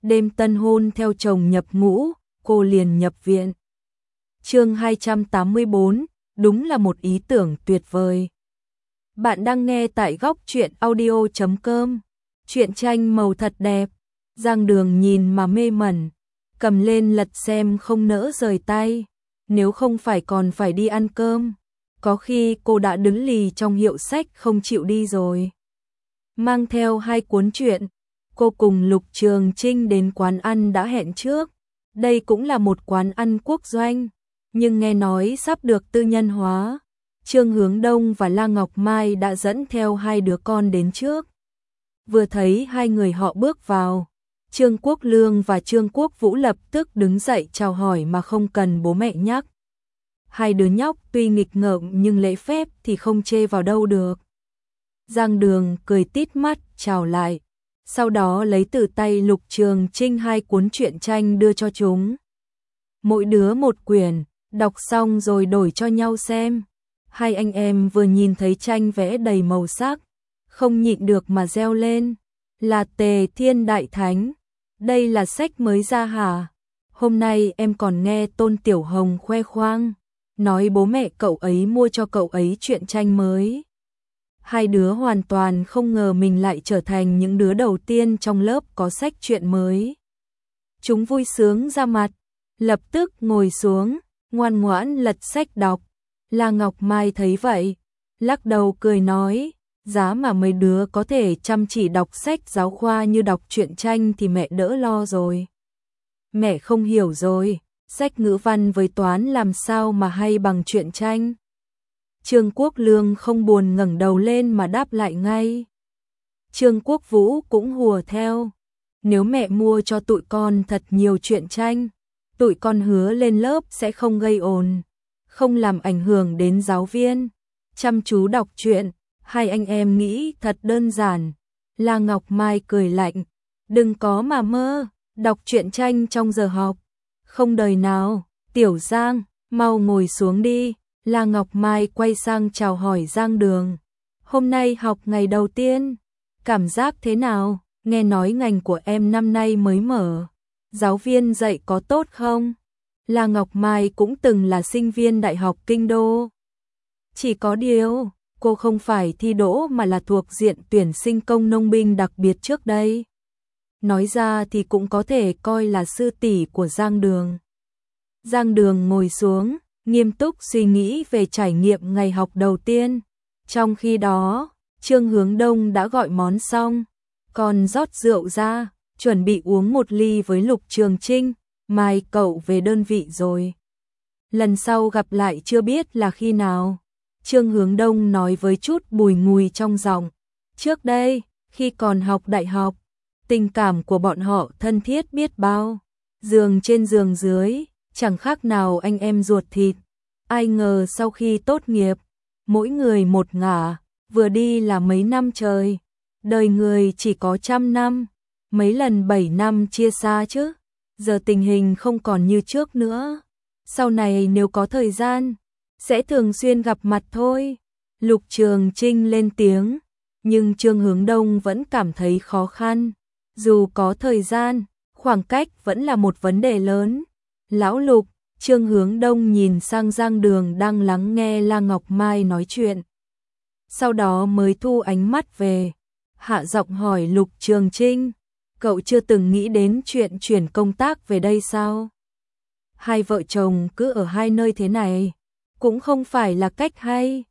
đêm tân hôn theo chồng nhập ngũ, cô liền nhập viện. Chương 284, đúng là một ý tưởng tuyệt vời. Bạn đang nghe tại góc truyện audio.com. Truyện tranh màu thật đẹp. Giang Đường nhìn mà mê mẩn, cầm lên lật xem không nỡ rời tay. Nếu không phải còn phải đi ăn cơm, có khi cô đã đứng lì trong hiệu sách không chịu đi rồi. Mang theo 2 cuốn truyện, cô cùng Lục Trường Trinh đến quán ăn đã hẹn trước. Đây cũng là một quán ăn quốc doanh, nhưng nghe nói sắp được tư nhân hóa. Trương Hướng Đông và La Ngọc Mai đã dẫn theo 2 đứa con đến trước. Vừa thấy 2 người họ bước vào, Trương Quốc Lương và Trương Quốc Vũ lập tức đứng dậy chào hỏi mà không cần bố mẹ nhắc. 2 đứa nhóc tuy nghịch ngợm nhưng lễ phép thì không chê vào đâu được. Giang Đường cười tít mắt chào lại, sau đó lấy từ tay Lục Trường Trinh 2 cuốn truyện tranh đưa cho chúng. Mỗi đứa 1 quyển, đọc xong rồi đổi cho nhau xem. 2 anh em vừa nhìn thấy tranh vẽ đầy màu sắc, không nhịn được mà reo lên, là Tề Thiên Đại Thánh, đây là sách mới ra hả? Hôm nay em còn nghe Tôn Tiểu Hồng khoe khoang, nói bố mẹ cậu ấy mua cho cậu ấy truyện tranh mới. 2 đứa hoàn toàn không ngờ mình lại trở thành những đứa đầu tiên trong lớp có sách truyện mới. Chúng vui sướng ra mặt, lập tức ngồi xuống, ngoan ngoãn lật sách đọc. La Ngọc Mai thấy vậy, lắc đầu cười nói, giá mà mấy đứa có thể chăm chỉ đọc sách giáo khoa như đọc truyện tranh thì mẹ đỡ lo rồi. Mẹ không hiểu rồi, sách ngữ văn với toán làm sao mà hay bằng truyện tranh. Trương Quốc Lương không buồn ngẩng đầu lên mà đáp lại ngay. Trương Quốc Vũ cũng hùa theo, nếu mẹ mua cho tụi con thật nhiều truyện tranh, tụi con hứa lên lớp sẽ không gây ồn, không làm ảnh hưởng đến giáo viên, chăm chú đọc truyện. 2 anh em nghĩ thật đơn giản. La Ngọc Mai cười lạnh, đừng có mà mơ, đọc truyện tranh trong giờ học, không đời nào. Tiểu Giang, mau ngồi xuống đi. La Ngọc Mai quay sang chào hỏi Giang Đường, hôm nay học ngày đầu tiên, cảm giác thế nào? Nghe nói ngành của em năm nay mới mở, giáo viên dạy có tốt không? La Ngọc Mai cũng từng là sinh viên Đại học Kinh Đô. Chỉ có điều, cô không phải thi đỗ mà là thuộc diện tuyển sinh công nông binh đặc biệt trước đây. Nói ra thì cũng có thể coi là sư tỷ của Giang Đường. Giang Đường ngồi xuống, nghiêm túc suy nghĩ về trải nghiệm ngày học đầu tiên. Trong khi đó, Trương Hướng Đông đã gọi món xong, còn rót rượu ra, chuẩn bị uống 1 ly với Lục Trường Trinh. Mai cậu về đơn vị rồi, lần sau gặp lại chưa biết là khi nào. Trương Hướng Đông nói với chút bùi ngùi trong giọng. Trước đây, khi còn học đại học, tình cảm của bọn họ thân thiết biết bao, giường trên giường dưới, chẳng khác nào anh em ruột thịt. Ai ngờ sau khi tốt nghiệp, mỗi người một ngả, vừa đi là mấy năm trời. Đời người chỉ có 100 năm, mấy lần 7 năm chia xa chứ. Giờ tình hình không còn như trước nữa. Sau này nếu có thời gian, sẽ thường xuyên gặp mặt thôi. Lục Trường Trinh lên tiếng, nhưng Trương Hướng Đông vẫn cảm thấy khó khăn. Dù có thời gian, khoảng cách vẫn là một vấn đề lớn. Lão Lục, Trương Hướng Đông nhìn sang Giang Đường đang lắng nghe La Ngọc Mai nói chuyện. Sau đó mới thu ánh mắt về, hạ giọng hỏi Lục Trường Trinh, cậu chưa từng nghĩ đến chuyện chuyển công tác về đây sao? 2 vợ chồng cứ ở 2 nơi thế này, cũng không phải là cách hay.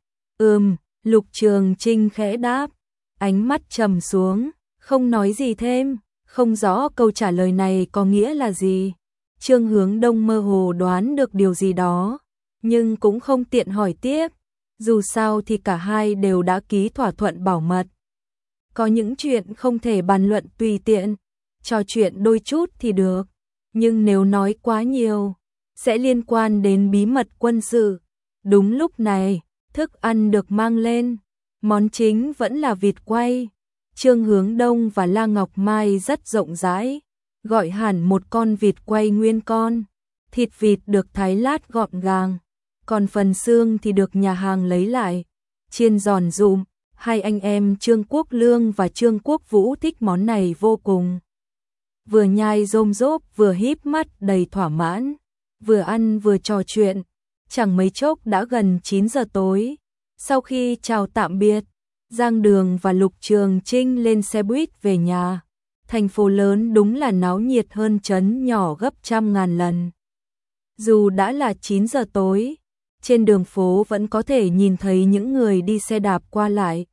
Lục Trường Trinh khẽ đáp, ánh mắt trầm xuống, không nói gì thêm, không rõ câu trả lời này có nghĩa là gì. Trương Hướng Đông mơ hồ đoán được điều gì đó, nhưng cũng không tiện hỏi tiếp, dù sao thì cả 2 đều đã ký thỏa thuận bảo mật. Có những chuyện không thể bàn luận tùy tiện, trò chuyện đôi chút thì được, nhưng nếu nói quá nhiều, sẽ liên quan đến bí mật quân sự. Đúng lúc này, thức ăn được mang lên, món chính vẫn là vịt quay. Trương Hướng Đông và La Ngọc Mai rất rộng rãi, gọi hẳn 1 con vịt quay nguyên con. Thịt vịt được thái lát gọn gàng, còn phần xương thì được nhà hàng lấy lại, chiên giòn rụm. 2 anh em Trương Quốc Lương và Trương Quốc Vũ thích món này vô cùng. vừa nhai rôm rốp vừa híp mắt đầy thỏa mãn, vừa ăn vừa trò chuyện. Chẳng mấy chốc đã gần 9 giờ tối. Sau khi chào tạm biệt, Giang Đường và Lục Trường Trinh lên xe buýt về nhà. Thành phố lớn đúng là náo nhiệt hơn trấn nhỏ gấp trăm ngàn lần. Dù đã là 9 giờ tối, trên đường phố vẫn có thể nhìn thấy những người đi xe đạp qua lại.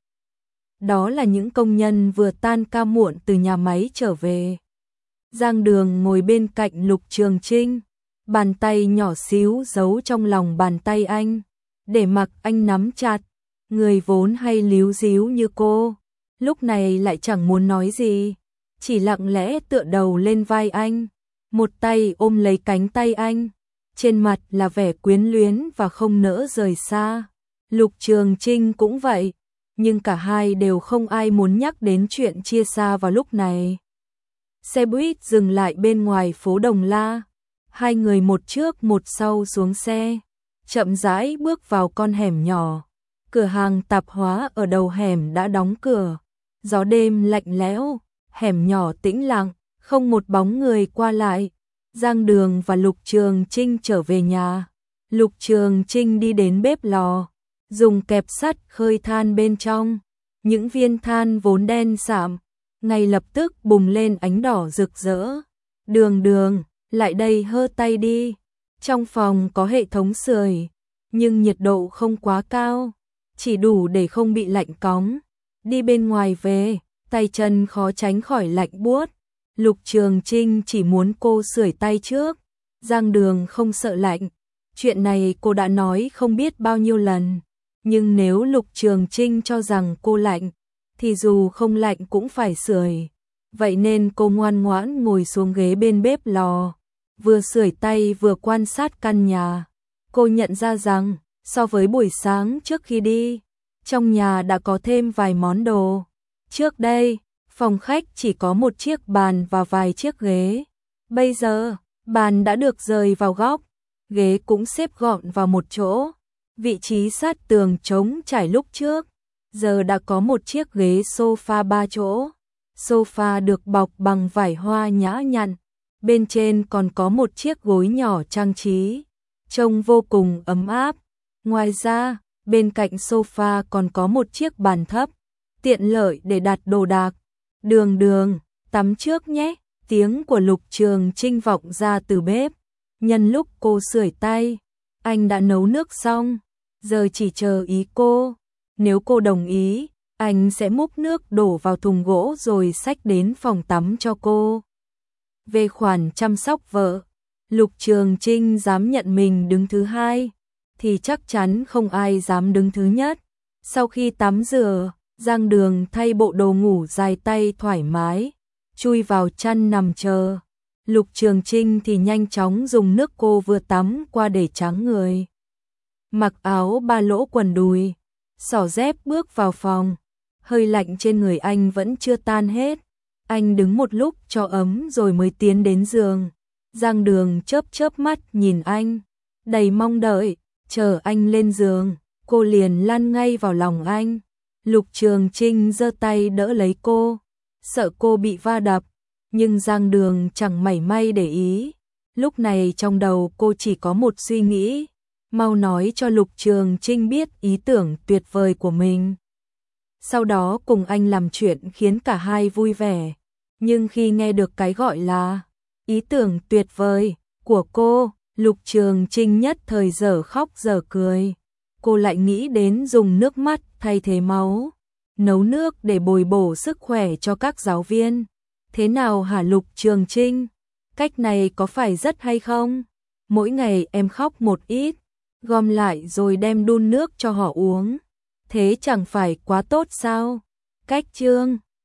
Đó là những công nhân vừa tan ca muộn từ nhà máy trở về. Giang Đường ngồi bên cạnh Lục Trường Trinh, bàn tay nhỏ xíu giấu trong lòng bàn tay anh, để mặc anh nắm chặt. Người vốn hay líu díu như cô, lúc này lại chẳng muốn nói gì, chỉ lặng lẽ tựa đầu lên vai anh, một tay ôm lấy cánh tay anh, trên mặt là vẻ quyến luyến và không nỡ rời xa. Lục Trường Trinh cũng vậy, nhưng cả hai đều không ai muốn nhắc đến chuyện chia xa vào lúc này. Xe buýt dừng lại bên ngoài phố Đồng La, hai người một trước một sau xuống xe, chậm rãi bước vào con hẻm nhỏ. Cửa hàng tạp hóa ở đầu hẻm đã đóng cửa, gió đêm lạnh lẽo, hẻm nhỏ tĩnh lặng, không một bóng người qua lại. Giang Đường và Lục Trường Trinh trở về nhà. Lục Trường Trinh đi đến bếp lò, dùng kẹp sắt khơi than bên trong. Những viên than vốn đen sạm, ngay lập tức bùng lên ánh đỏ rực rỡ. Đường, lại đây hơ tay đi. Trong phòng có hệ thống sưởi, nhưng nhiệt độ không quá cao, chỉ đủ để không bị lạnh cóng. Đi bên ngoài về, tay chân khó tránh khỏi lạnh buốt. Lục Trường Trinh chỉ muốn cô sưởi tay trước. Giang Đường không sợ lạnh. Chuyện này cô đã nói không biết bao nhiêu lần. Nhưng nếu Lục Trường Trinh cho rằng cô lạnh, thì dù không lạnh cũng phải sưởi. Vậy nên cô ngoan ngoãn ngồi xuống ghế bên bếp lò, vừa sưởi tay vừa quan sát căn nhà. Cô nhận ra rằng, so với buổi sáng trước khi đi, trong nhà đã có thêm vài món đồ. Trước đây, phòng khách chỉ có một chiếc bàn và vài chiếc ghế. Bây giờ, bàn đã được rời vào góc, ghế cũng xếp gọn vào một chỗ. Vị trí sát tường trống trải lúc trước, giờ đã có một chiếc ghế sofa 3 chỗ. Sofa được bọc bằng vải hoa nhã nhặn, bên trên còn có một chiếc gối nhỏ trang trí, trông vô cùng ấm áp. Ngoài ra, bên cạnh sofa còn có một chiếc bàn thấp, tiện lợi để đặt đồ đạc. Đường, tắm trước nhé. Tiếng của Lục Trường Trinh vọng ra từ bếp. Nhân lúc cô sưởi tay, anh đã nấu nước xong, giờ chỉ chờ ý cô. Nếu cô đồng ý, anh sẽ múc nước đổ vào thùng gỗ rồi xách đến phòng tắm cho cô. Về khoản chăm sóc vợ, Lục Trường Trinh dám nhận mình đứng thứ hai, thì chắc chắn không ai dám đứng thứ nhất. Sau khi tắm rửa, Giang Đường thay bộ đồ ngủ dài tay thoải mái, chui vào chăn nằm chờ. Lục Trường Trinh thì nhanh chóng dùng nước cô vừa tắm qua để tráng người. Mặc áo ba lỗ quần đùi, xỏ dép bước vào phòng. Hơi lạnh trên người anh vẫn chưa tan hết. Anh đứng một lúc cho ấm rồi mới tiến đến giường. Giang Đường chớp mắt nhìn anh, đầy mong đợi. Chờ anh lên giường, cô liền lăn ngay vào lòng anh. Lục Trường Trinh giơ tay đỡ lấy cô, sợ cô bị va đập, nhưng Giang Đường chẳng mảy may để ý. Lúc này trong đầu cô chỉ có một suy nghĩ, mau nói cho Lục Trường Trinh biết ý tưởng tuyệt vời của mình. Sau đó cùng anh làm chuyện khiến cả hai vui vẻ. Nhưng khi nghe được cái gọi là ý tưởng tuyệt vời của cô, Lục Trường Trinh nhất thời dở khóc dở cười. Cô lại nghĩ đến dùng nước mắt thay thế máu, nấu nước để bồi bổ sức khỏe cho các giáo viên. Thế nào hả Lục Trường Trinh? Cách này có phải rất hay không? Mỗi ngày em khóc một ít, gom lại rồi đem đun nước cho họ uống. Thế chẳng phải quá tốt sao? Cách chương